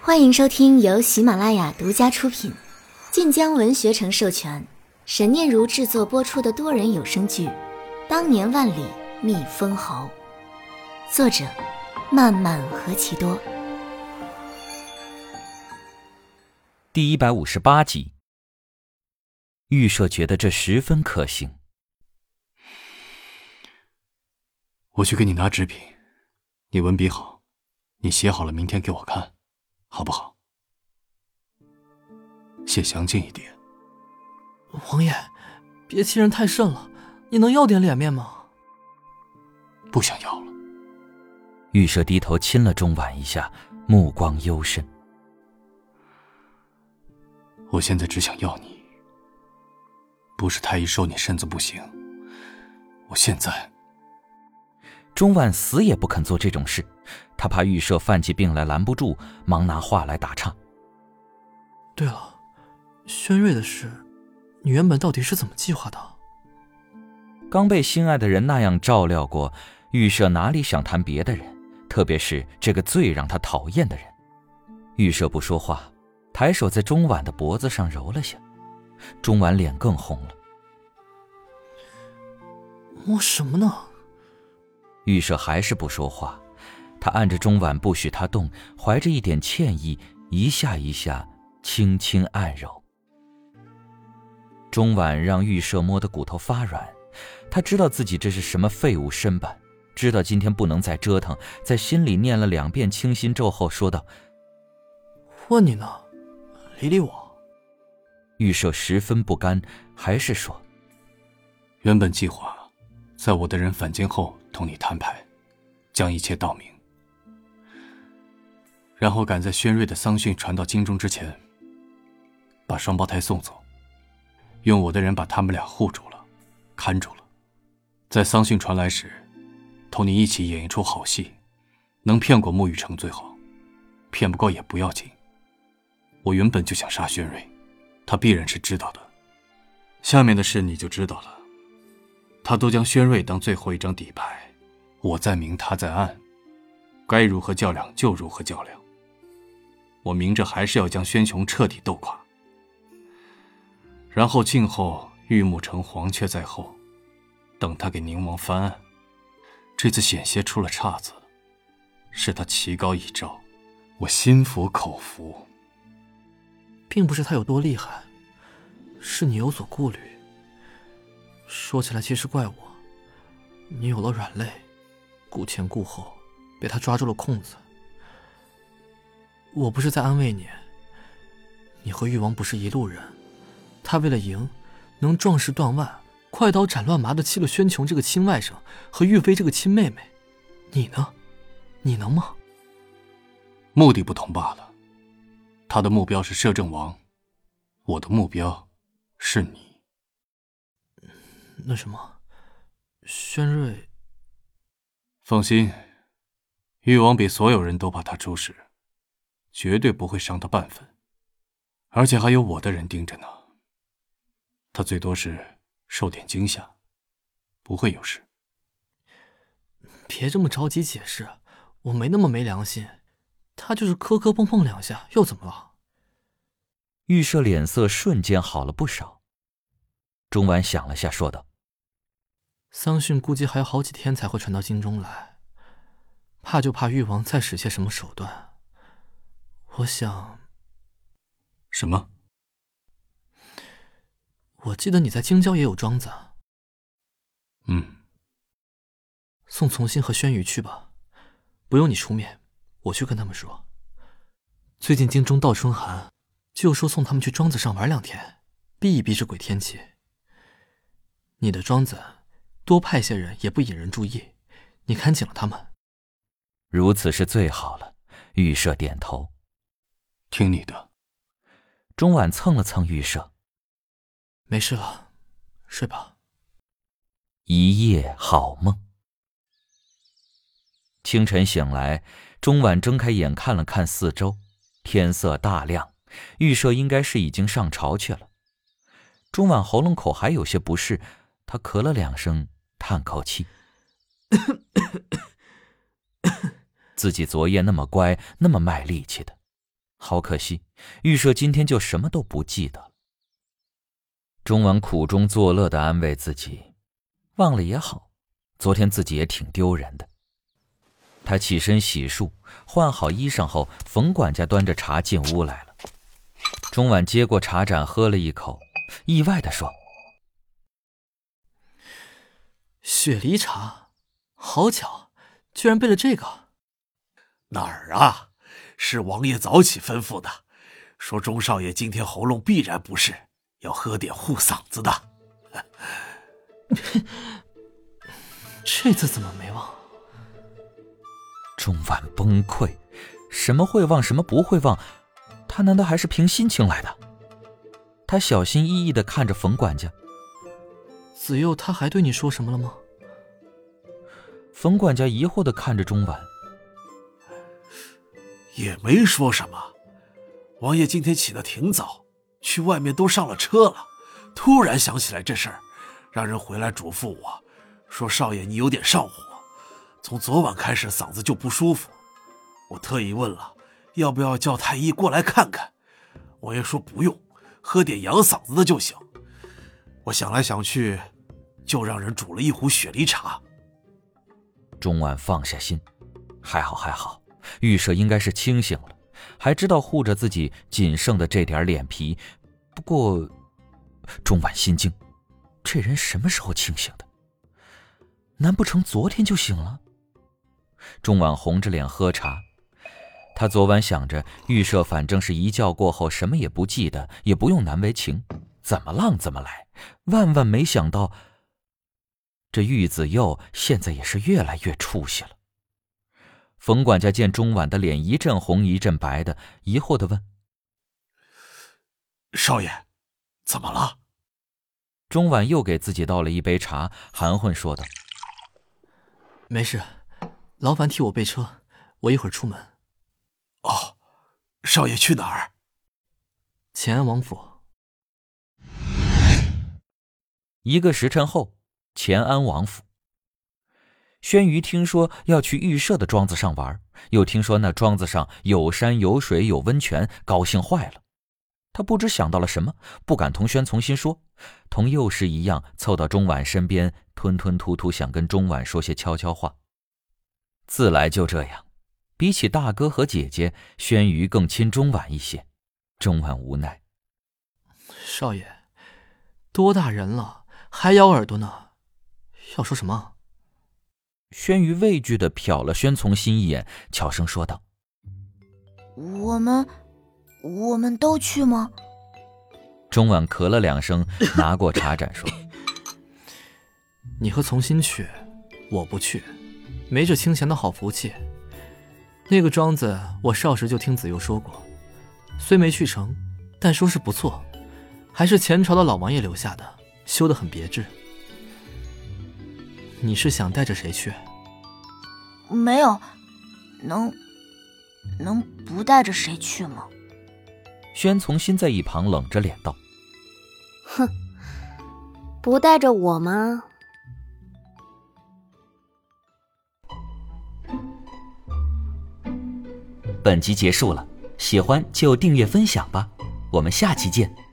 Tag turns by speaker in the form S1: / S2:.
S1: 欢迎收听由喜马拉雅独家出品，晋江文学城授权，沈念如制作播出的多人有声剧《当年万里觅封侯》，作者漫漫何其多。
S2: 第158集。预设觉得这十分可行。
S3: 我去给你拿纸笔，你文笔好，你写好了明天给我看，好不好？写详尽一点。
S4: 王爷，别欺人太甚了，你能要点脸面吗？
S3: 不想要了。
S2: 预设低头亲了钟婉一下，目光幽深。
S3: 我现在只想要你，不是太医说你身子不行，我现在……
S2: 钟婉死也不肯做这种事，他怕预设犯起病来拦不住，忙拿话来打岔。
S4: 对了，轩瑞的事，你原本到底是怎么计划的？
S2: 刚被心爱的人那样照料过，预设哪里想谈别的人，特别是这个最让他讨厌的人。预设不说话，抬手在钟婉的脖子上揉了下，钟婉脸更红了。
S4: 摸什么呢？
S2: 预设还是不说话，他按着钟婉不许他动，怀着一点歉意，一下一下轻轻按揉。钟婉让预设摸得骨头发软，他知道自己这是什么废物身板，知道今天不能再折腾，在心里念了2遍清心咒后说道：
S4: 问你呢，理理我。
S2: 预设十分不甘，还是说：
S3: 原本计划在我的人返京后同你摊牌，将一切道明，然后赶在轩瑞的丧讯传到京中之前，把双胞胎送走，用我的人把他们俩护住了，看住了，在丧讯传来时同你一起演一出好戏，能骗过沐雨城最好，骗不过也不要紧。我原本就想杀轩瑞，他必然是知道的，下面的事你就知道了。他都将轩瑞当最后一张底牌，我在明，他在暗，该如何较量就如何较量。我明着还是要将轩雄彻底斗垮，然后静候玉木城黄雀在后，等他给宁王翻案。这次险些出了岔子，是他棋高一招，我心服口服。
S4: 并不是他有多厉害，是你有所顾虑。说起来其实怪我，你有了软肋，顾前顾后，被他抓住了空子。我不是在安慰你，你和誉王不是一路人，他为了赢，能壮士断腕，快刀斩乱麻的弃了宣琼这个亲外甥和玉妃这个亲妹妹，你呢？你能吗？
S3: 目的不同罢了。他的目标是摄政王，我的目标是你。
S4: 那什么，轩瑞……
S3: 放心，誉王比所有人都怕他出事，绝对不会伤他半分，而且还有我的人盯着呢。他最多是受点惊吓，不会有事。
S4: 别这么着急解释，我没那么没良心，他就是磕磕碰碰2下又怎么了？
S2: 预设脸色瞬间好了不少。钟婉想了下说道：
S4: 丧讯估计还有好几天才会传到京中来，怕就怕誉王再使些什么手段。我想……
S3: 什么？
S4: 我记得你在京郊也有庄子。送从心和轩辕去吧，不用你出面，我去跟他们说。最近京中到春寒，就说送他们去庄子上玩2天，避一避这鬼天气。你的庄子多派些人也不引人注意，你看紧了他们。
S2: 如此是最好了。预设点头，
S3: 听你的。
S2: 钟婉蹭了蹭预设，
S4: 没事了，睡吧。
S2: 一夜好梦。清晨醒来，钟婉睁开眼看了看四周，天色大亮，预设应该是已经上朝去了。钟婉喉咙口还有些不适，她咳了2声，叹口气。自己昨夜那么乖，那么卖力气的， 好可惜，预设今天就什么都不记得了。钟婉苦中作乐地安慰自己，忘了也好，昨天自己也挺丢人的。他起身洗漱，换好衣裳后，冯管家端着茶进屋来了。钟婉接过茶盏喝了一口，意外地说：
S4: 雪梨茶，好巧，居然备了这个。
S5: 哪儿啊，是王爷早起吩咐的，说钟少爷今天喉咙必然不适，要喝点护嗓子的。
S4: 这次怎么没忘？
S2: 钟婉崩溃，什么会忘，什么不会忘，他难道还是凭心情来的？他小心翼翼地看着冯管家。
S4: 子佑他还对你说什么了吗？
S2: 冯管家疑惑地看着钟婉。
S5: 也没说什么，王爷今天起得挺早，去外面都上了车了，突然想起来这事儿，让人回来嘱咐我，说少爷你有点上火，从昨晚开始嗓子就不舒服。我特意问了，要不要叫太医过来看看？王爷说不用，喝点养嗓子的就行。我想来想去，就让人煮了一壶雪梨茶。
S2: 钟婉放下心，还好，预设应该是清醒了，还知道护着自己仅剩的这点脸皮。不过钟婉心惊，这人什么时候清醒的？难不成昨天就醒了？钟婉红着脸喝茶。他昨晚想着预设反正是一觉过后什么也不记得，也不用难为情，怎么浪怎么来，万万没想到这玉子佑现在也是越来越出息了。冯管家见钟婉的脸一阵红一阵白的，疑惑地问：
S5: 少爷怎么了？
S2: 钟婉又给自己倒了一杯茶，含混说道：
S4: 没事，劳烦替我备车，我一会儿出门。
S5: 哦，少爷去哪儿？
S4: 乾安王府。
S2: 1个时辰后，乾安王府。轩辕听说要去预设的庄子上玩，又听说那庄子上有山有水有温泉，高兴坏了。他不知想到了什么，不敢同轩从心说，同幼时一样凑到钟婉身边，吞吞吐吐想跟钟婉说些悄悄话。自来就这样，比起大哥和姐姐，轩辕更亲钟婉一些。钟婉无奈：
S4: 少爷，多大人了，还咬耳朵呢？要说什么？
S2: 轩辕畏惧地瞟了宣从心一眼，悄声说道：
S1: 我们都去吗？
S2: 钟婉咳了2声，拿过茶盏说：
S4: 你和从心去，我不去，没这清闲的好福气。那个庄子我少时就听子佑说过，虽没去成，但说是不错，还是前朝的老王爷留下的，修得很别致。你是想带着谁去？
S1: 没有，能不带着谁去吗？
S2: 宣从心在一旁冷着脸道：
S6: 哼，不带着我吗？
S2: 本集结束了，喜欢就订阅分享吧，我们下期见。